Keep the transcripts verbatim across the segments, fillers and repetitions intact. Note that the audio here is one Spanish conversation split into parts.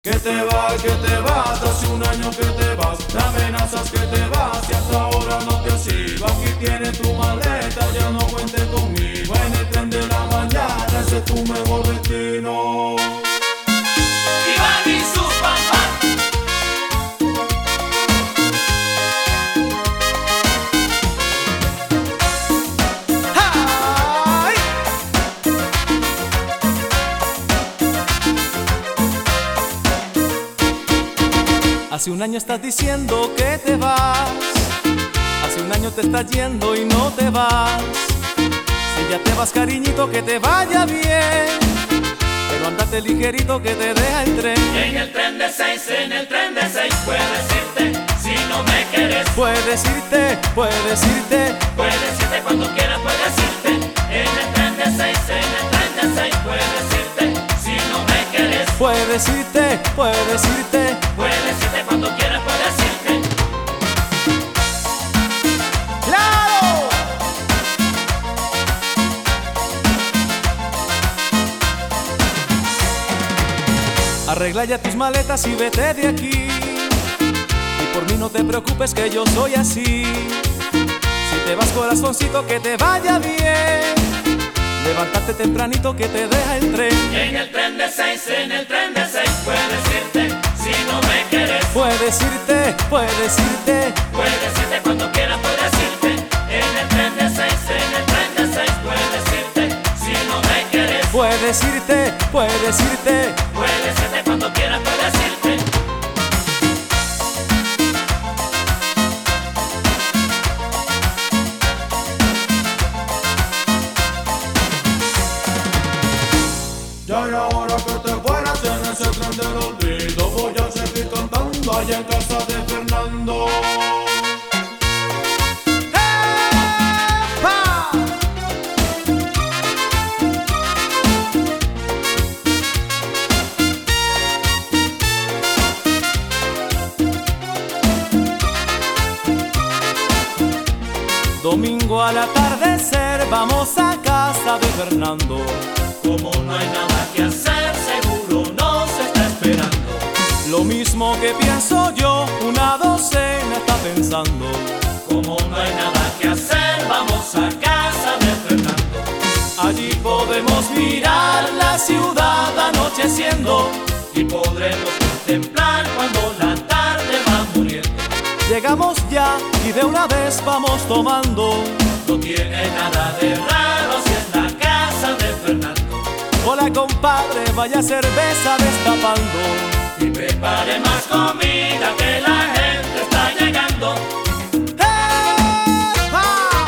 Que te vas, que te vas, hace un año que te vas, me amenazas que te vas y hasta ahora no te has ido. Aquí tienes tu maleta, ya no cuentes conmigo. En el tren de la mañana, ese es tu mejor destino. Iván y su papá. ¡Ay! Hace un año estás diciendo que te vas, hace un año te estás yendo y no te vas. Si ya te vas, cariñito, que te vaya bien, pero andate ligerito que te deja el tren. En el tren de seis, en el tren de seis, puedes irte si no me quieres. Puedes irte, puedes irte, Puedes irte cuando quieras, puedes irte. En el tren de seis, en el tren de seis, puedes irte si no me quieres. puedes irte, puedes irte. Puedes irte cuando quieras, puedes irte. ¡Claro! Arregla ya tus maletas y vete de aquí. Y por mí no te preocupes que yo soy así. Si te vas, corazoncito, que te vaya bien. Levántate tempranito que te deja el tren. En el tren de seis, en el tren de seis, puedes irte si no me quieres. Puedes irte, puedes irte. Puedes irte cuando quieras, puedes irte. En el tren de seis, en el tren de seis, puedes irte si no me quieres. Puedes irte, puedes irte. Puedes irte cuando quieras, puedes irte. Ya y ahora que te fueras en ese tren del olvido, voy a seguir cantando allá en casa de Fernando. ¡Epa! Domingo al atardecer vamos a casa de Fernando. Como no hay nada que hacer, seguro nos está esperando. Lo mismo que pienso yo, una docena está pensando. Como no hay nada que hacer, vamos a casa de Fernando. Allí podemos mirar la ciudad anocheciendo. Y podremos contemplar cuando la tarde va muriendo. Llegamos ya y de una vez vamos tomando. No tiene nada de raro si es la casa de Fernando. Hola compadre, vaya cerveza destapando. Y prepare más comida que la gente está llegando. ¡Epa!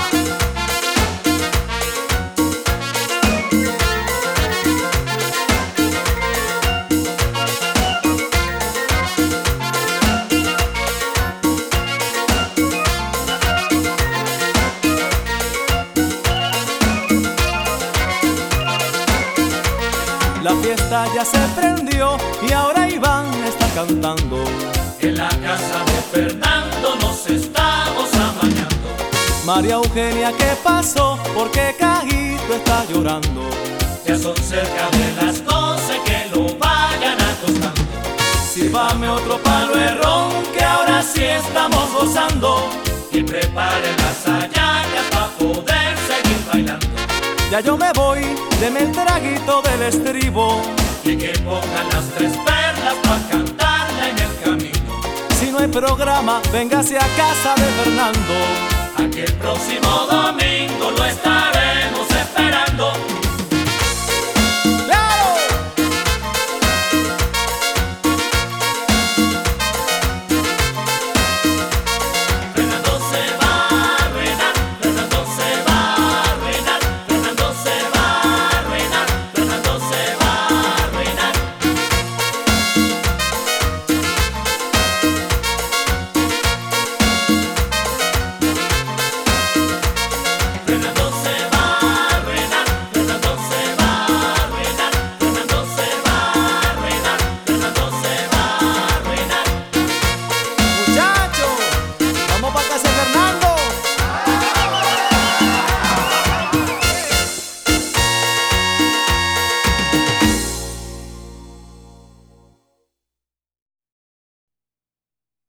La fiesta ya se prendió y ahora Iván está cantando. En la casa de Fernando nos estamos amañando. María Eugenia, ¿qué pasó? ¿Por qué Cajito está llorando? Ya son cerca de las doce, que lo vayan acostando. Sírvame otro palo de ron, que ahora sí estamos gozando. Y preparen las hallacas para poder seguir bailando. Ya yo me voy, deme el traguito del estribo. Y que pongan las tres perlas para cantarla en el camino. Si no hay programa, véngase a casa de Fernando. Aquí el próximo domingo lo estaré